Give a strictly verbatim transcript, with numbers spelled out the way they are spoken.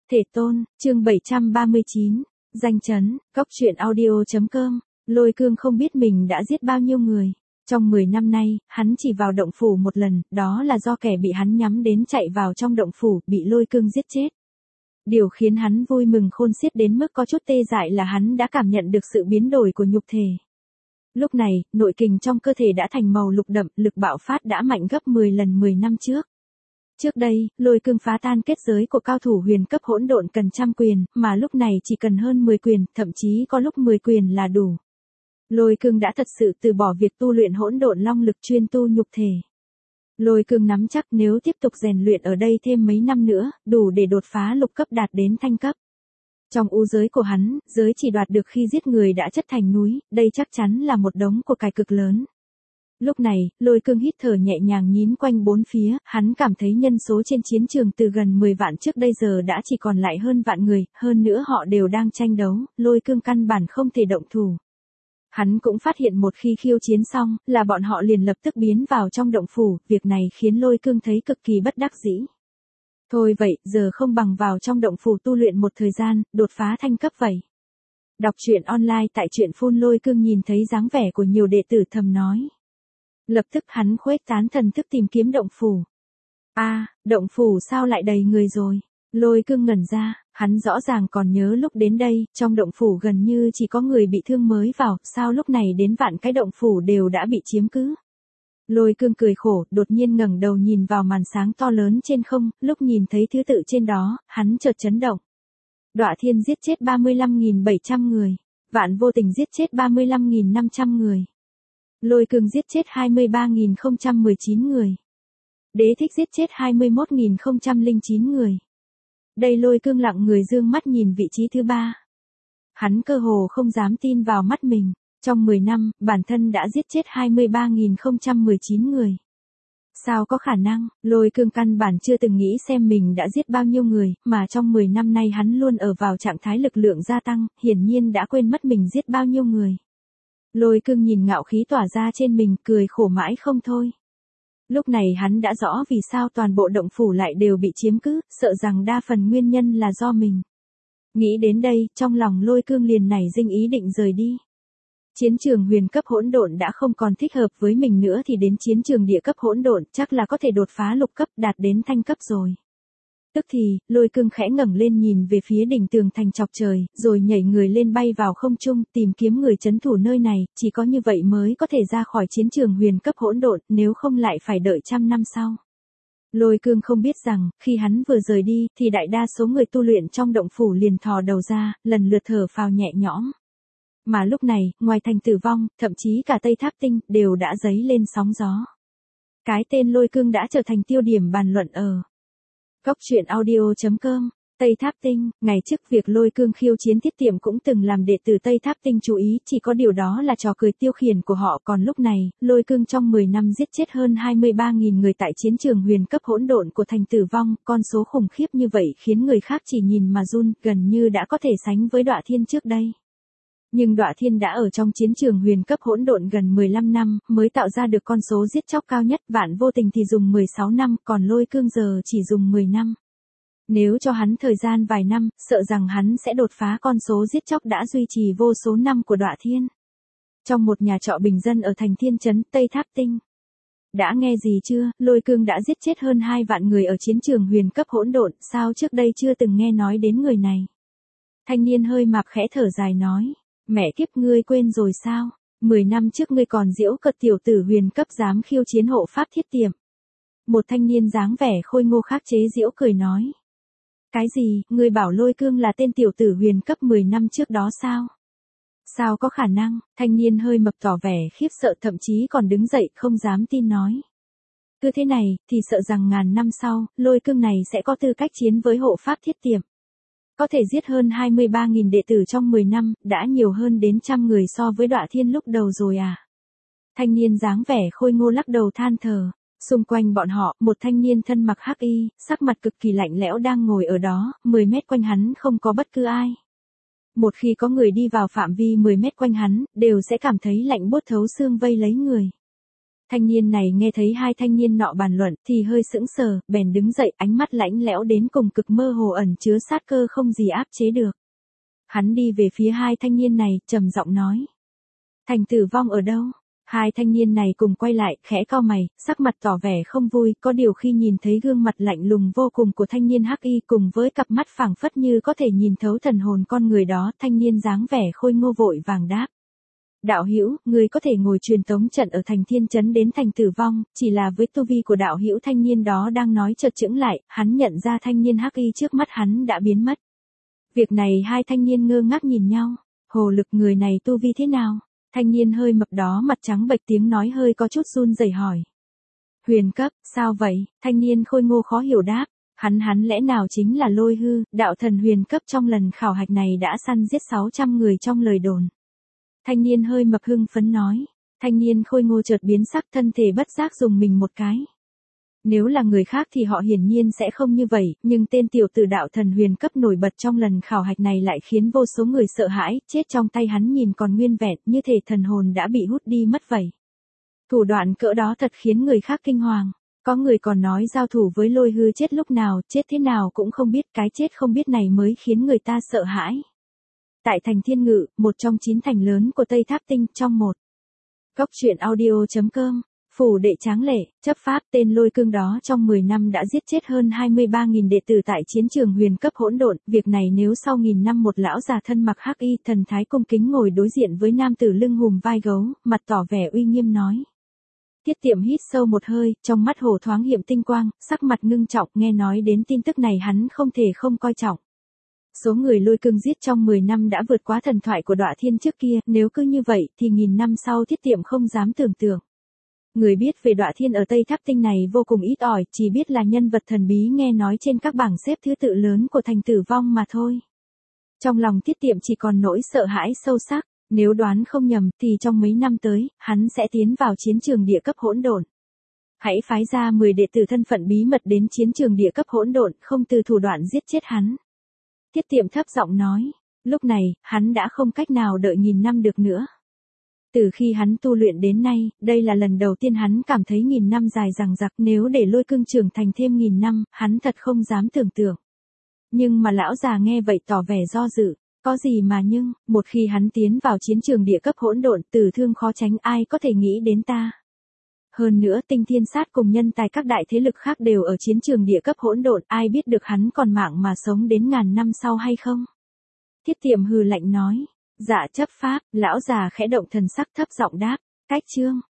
Thể tôn, chương bảy trăm ba mươi chín, danh chấn, cóc truyện audio chấm com, Lôi Cương không biết mình đã giết bao nhiêu người. Trong mười năm nay, hắn chỉ vào động phủ một lần, đó là do kẻ bị hắn nhắm đến chạy vào trong động phủ, bị Lôi Cương giết chết. Điều khiến hắn vui mừng khôn xiết đến mức có chút tê dại là hắn đã cảm nhận được sự biến đổi của nhục thể. Lúc này, nội kình trong cơ thể đã thành màu lục đậm, lực bạo phát đã mạnh gấp mười lần mười năm trước. Trước đây, Lôi Cương phá tan kết giới của cao thủ huyền cấp hỗn độn cần trăm quyền, mà lúc này chỉ cần hơn mười quyền, thậm chí có lúc mười quyền là đủ. Lôi Cương đã thật sự từ bỏ việc tu luyện hỗn độn long lực, chuyên tu nhục thể. Lôi Cương nắm chắc nếu tiếp tục rèn luyện ở đây thêm mấy năm nữa, đủ để đột phá lục cấp đạt đến thanh cấp. Trong u giới của hắn, giới chỉ đoạt được khi giết người đã chất thành núi, đây chắc chắn là một đống của cải cực lớn. Lúc này, Lôi Cương hít thở nhẹ nhàng nhìn quanh bốn phía, hắn cảm thấy nhân số trên chiến trường từ gần mười vạn trước đây giờ đã chỉ còn lại hơn vạn người, hơn nữa họ đều đang tranh đấu, Lôi Cương căn bản không thể động thủ. Hắn cũng phát hiện một khi khiêu chiến xong, là bọn họ liền lập tức biến vào trong động phủ, việc này khiến Lôi Cương thấy cực kỳ bất đắc dĩ. Thôi vậy, giờ không bằng vào trong động phủ tu luyện một thời gian, đột phá thanh cấp vậy. Đọc truyện online tại truyện phun. Lôi Cương nhìn thấy dáng vẻ của nhiều đệ tử thầm nói. Lập tức hắn khuếch tán thần thức tìm kiếm động phủ. A, à, động phủ sao lại đầy người rồi? Lôi Cương ngẩn ra, hắn rõ ràng còn nhớ lúc đến đây, trong động phủ gần như chỉ có người bị thương mới vào, sao lúc này đến vạn cái động phủ đều đã bị chiếm cứ. Lôi Cương cười khổ, đột nhiên ngẩng đầu nhìn vào màn sáng to lớn trên không, lúc nhìn thấy thứ tự trên đó, hắn chợt chấn động. Đọa Thiên giết chết ba mươi lăm nghìn bảy trăm người, Vạn Vô Tình giết chết ba mươi lăm nghìn năm trăm người. Lôi Cương giết chết hai mươi ba nghìn không trăm mười chín người. Đế Thích giết chết hai mươi mốt nghìn không trăm lẻ chín người. Đây Lôi Cương lặng người dương mắt nhìn vị trí thứ ba. Hắn cơ hồ không dám tin vào mắt mình. Trong mười năm, bản thân đã giết chết hai mươi ba nghìn không trăm mười chín người. Sao có khả năng, Lôi Cương căn bản chưa từng nghĩ xem mình đã giết bao nhiêu người, mà trong mười năm nay hắn luôn ở vào trạng thái lực lượng gia tăng, hiển nhiên đã quên mất mình giết bao nhiêu người. Lôi Cương nhìn ngạo khí tỏa ra trên mình, cười khổ mãi không thôi. Lúc này hắn đã rõ vì sao toàn bộ động phủ lại đều bị chiếm cứ, sợ rằng đa phần nguyên nhân là do mình. Nghĩ đến đây, trong lòng Lôi Cương liền nảy sinh ý định rời đi. Chiến trường huyền cấp hỗn độn đã không còn thích hợp với mình nữa thì đến chiến trường địa cấp hỗn độn chắc là có thể đột phá lục cấp đạt đến thanh cấp rồi. Tức thì, Lôi Cương khẽ ngẩng lên nhìn về phía đỉnh tường thành chọc trời, rồi nhảy người lên bay vào không trung tìm kiếm người trấn thủ nơi này, chỉ có như vậy mới có thể ra khỏi chiến trường huyền cấp hỗn độn, nếu không lại phải đợi trăm năm sau. Lôi Cương không biết rằng, khi hắn vừa rời đi, thì đại đa số người tu luyện trong động phủ liền thò đầu ra, lần lượt thở phào nhẹ nhõm. Mà lúc này, ngoài thành Tử Vong, thậm chí cả Tây Tháp Tinh, đều đã dấy lên sóng gió. Cái tên Lôi Cương đã trở thành tiêu điểm bàn luận ở cóc truyện audio chấm com. Tây Tháp Tinh, ngày trước việc Lôi Cương khiêu chiến Tiết Tiệm cũng từng làm đệ tử Tây Tháp Tinh chú ý, chỉ có điều đó là trò cười tiêu khiển của họ, còn lúc này, Lôi Cương trong mười năm giết chết hơn hai mươi ba nghìn người tại chiến trường huyền cấp hỗn độn của thành Tử Vong, con số khủng khiếp như vậy khiến người khác chỉ nhìn mà run, gần như đã có thể sánh với Đọa Thiên trước đây. Nhưng Đọa Thiên đã ở trong chiến trường huyền cấp hỗn độn gần mười lăm năm, mới tạo ra được con số giết chóc cao nhất, Vạn Vô Tình thì dùng mười sáu năm, còn Lôi Cương giờ chỉ dùng mười năm. Nếu cho hắn thời gian vài năm, sợ rằng hắn sẽ đột phá con số giết chóc đã duy trì vô số năm của Đọa Thiên. Trong một nhà trọ bình dân ở thành Thiên Trấn, Tây Tháp Tinh. Đã nghe gì chưa, Lôi Cương đã giết chết hơn hai vạn người ở chiến trường huyền cấp hỗn độn, sao trước đây chưa từng nghe nói đến người này? Thanh niên hơi mạp khẽ thở dài nói. Mẹ kiếp, ngươi quên rồi sao? Mười năm trước ngươi còn giễu cợt tiểu tử huyền cấp dám khiêu chiến hộ pháp Thiết Tiệm. Một thanh niên dáng vẻ khôi ngô khác chế giễu cười nói. Cái gì, ngươi bảo Lôi Cương là tên tiểu tử huyền cấp mười năm trước đó sao? Sao có khả năng? Thanh niên hơi mập tỏ vẻ khiếp sợ, thậm chí còn đứng dậy không dám tin nói. Cứ thế này, thì sợ rằng ngàn năm sau, Lôi Cương này sẽ có tư cách chiến với hộ pháp Thiết Tiệm. Có thể giết hơn hai mươi ba nghìn đệ tử trong mười năm, đã nhiều hơn đến trăm người so với Đọa Thiên lúc đầu rồi à. Thanh niên dáng vẻ khôi ngô lắc đầu than thở. Xung quanh bọn họ, một thanh niên thân mặc hắc y, sắc mặt cực kỳ lạnh lẽo đang ngồi ở đó, mười mét quanh hắn không có bất cứ ai. Một khi có người đi vào phạm vi mười mét quanh hắn, đều sẽ cảm thấy lạnh buốt thấu xương vây lấy người. Thanh niên này nghe thấy hai thanh niên nọ bàn luận thì hơi sững sờ, bèn đứng dậy, ánh mắt lãnh lẽo đến cùng cực, mơ hồ ẩn chứa sát cơ không gì áp chế được. Hắn đi về phía hai thanh niên này, trầm giọng nói. Thành Tử Vong ở đâu? Hai thanh niên này cùng quay lại, khẽ cau mày, sắc mặt tỏ vẻ không vui, có điều khi nhìn thấy gương mặt lạnh lùng vô cùng của thanh niên hắc y cùng với cặp mắt phảng phất như có thể nhìn thấu thần hồn con người đó, thanh niên dáng vẻ khôi ngô vội vàng đáp. Đạo hữu, người có thể ngồi truyền tống trận ở thành Thiên Trấn đến thành Tử Vong, chỉ là với tu vi của đạo hữu, thanh niên đó đang nói chợt chững lại, hắn nhận ra thanh niên hắc y trước mắt hắn đã biến mất. Việc này hai thanh niên ngơ ngác nhìn nhau, hồ lực người này tu vi thế nào? Thanh niên hơi mập đó mặt trắng bệch, tiếng nói hơi có chút run rẩy hỏi. Huyền cấp, sao vậy? Thanh niên khôi ngô khó hiểu đáp. Hắn hắn lẽ nào chính là Lôi Hư, đạo thần huyền cấp trong lần khảo hạch này đã săn giết sáu trăm người trong lời đồn. Thanh niên hơi mập hưng phấn nói. Thanh niên khôi ngô chợt biến sắc, thân thể bất giác dùng mình một cái. Nếu là người khác thì họ hiển nhiên sẽ không như vậy, nhưng tên tiểu tử đạo thần huyền cấp nổi bật trong lần khảo hạch này lại khiến vô số người sợ hãi, chết trong tay hắn nhìn còn nguyên vẹn, như thể thần hồn đã bị hút đi mất vậy. Thủ đoạn cỡ đó thật khiến người khác kinh hoàng. Có người còn nói giao thủ với Lôi Hư chết lúc nào, chết thế nào cũng không biết, cái chết không biết này mới khiến người ta sợ hãi. Tại thành Thiên Ngự, một trong chín thành lớn của Tây Tháp Tinh, trong một. Cốc truyện audio chấm com. Phủ đệ tráng lệ, chấp pháp, tên Lôi Cương đó trong mười năm đã giết chết hơn hai mươi ba nghìn đệ tử tại chiến trường huyền cấp hỗn độn, việc này nếu sau nghìn năm một lão già thân mặc hắc y thần thái cung kính ngồi đối diện với nam tử lưng hùm vai gấu, mặt tỏ vẻ uy nghiêm nói. Tiết Tiệm hít sâu một hơi, trong mắt hồ thoáng hiện tinh quang, sắc mặt ngưng trọng, nghe nói đến tin tức này hắn không thể không coi trọng. Số người Lôi Cương giết trong mười năm đã vượt quá thần thoại của Đọa Thiên trước kia, nếu cứ như vậy thì nghìn năm sau Tiết Tiệm không dám tưởng tượng. Người biết về Đọa Thiên ở Tây Tháp Tinh này vô cùng ít ỏi, chỉ biết là nhân vật thần bí nghe nói trên các bảng xếp thứ tự lớn của thành Tử Vong mà thôi. Trong lòng Tiết Tiệm chỉ còn nỗi sợ hãi sâu sắc, nếu đoán không nhầm thì trong mấy năm tới, hắn sẽ tiến vào chiến trường địa cấp hỗn độn. Hãy phái ra mười đệ tử thân phận bí mật đến chiến trường địa cấp hỗn độn, không từ thủ đoạn giết chết hắn. Tiết Tiệm thấp giọng nói, lúc này, hắn đã không cách nào đợi nghìn năm được nữa. Từ khi hắn tu luyện đến nay, đây là lần đầu tiên hắn cảm thấy nghìn năm dài dằng dặc, nếu để Lôi Cương trưởng thành thêm nghìn năm, hắn thật không dám tưởng tượng. Nhưng mà lão già nghe vậy tỏ vẻ do dự, có gì mà nhưng, một khi hắn tiến vào chiến trường địa cấp hỗn độn, tử thương khó tránh, ai có thể nghĩ đến ta. Hơn nữa Tinh Thiên Sát cùng nhân tài các đại thế lực khác đều ở chiến trường địa cấp hỗn độn, ai biết được hắn còn mạng mà sống đến ngàn năm sau hay không. Tiết Tiệm hừ lạnh nói. Dạ chấp pháp, lão già khẽ động thần sắc thấp giọng đáp, cách chương.